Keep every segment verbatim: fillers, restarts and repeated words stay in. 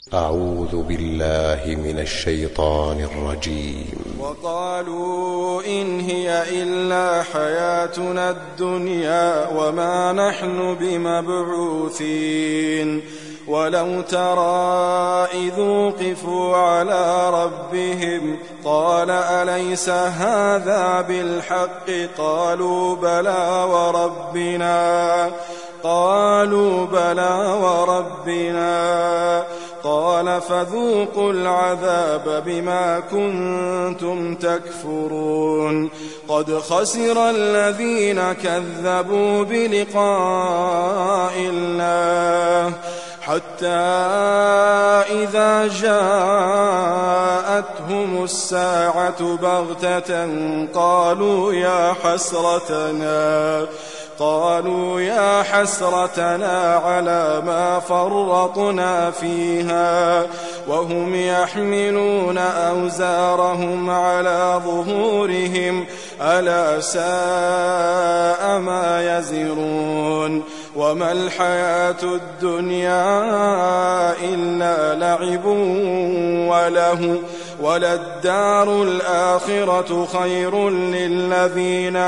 أعوذ بالله من الشيطان الرجيم. وقالوا إن هي إلا حياتنا الدنيا وما نحن بمبعوثين. ولو ترى إذ وقفوا على ربهم قال أليس هذا بالحق قالوا بلى وربنا قالوا بلى وربنا قال فذوقوا العذاب بما كنتم تكفرون. قد خسر الذين كذبوا بلقاء الله حتى إذا جاءتهم الساعة بغتة قالوا يا حسرتنا قالوا يا حسرتنا على ما فرطنا فيها وهم يحملون أوزارهم على ظهورهم ألا ساء ما يزرون. وما الحياة الدنيا إلا لعب وله وللدار الآخرة خير للذين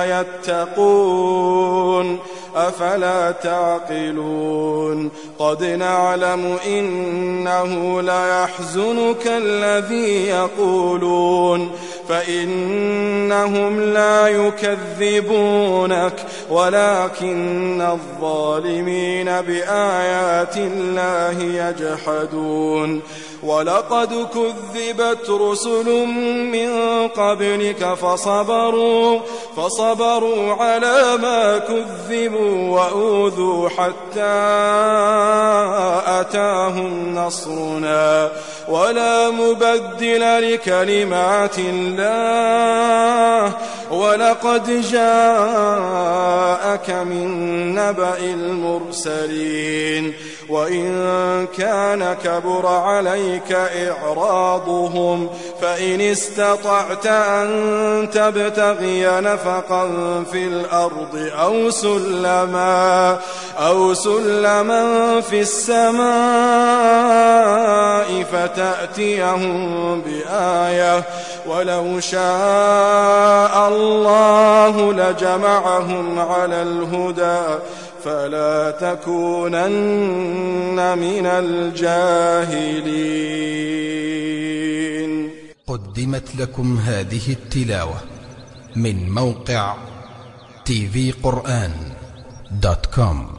يتقون أفلا تعقلون. قد نعلم إنه ليحزنك الذي يقولون فإنهم لا يكذبونك ولكن الظالمين بآيات الله يجحدون. ولقد كذبت رسل من قبلك فصبروا فصبروا على ما كذبوا وأوذوا حتى أتاهم نصرنا ولا مبدل لكلمات الله ولقد جاءك من نبأ المرسلين. وإن كان كبر عليك إعراضهم فإن استطعت أن تبتغي نفقا في الأرض أو سلما أو سلما في السماء فتأتيهم بآية ولو شاء الله لجمعهم على الهدى فلا تكونن من الجاهلين. قدمت لكم هذه التلاوة من موقع تي في قرآن دوت كوم.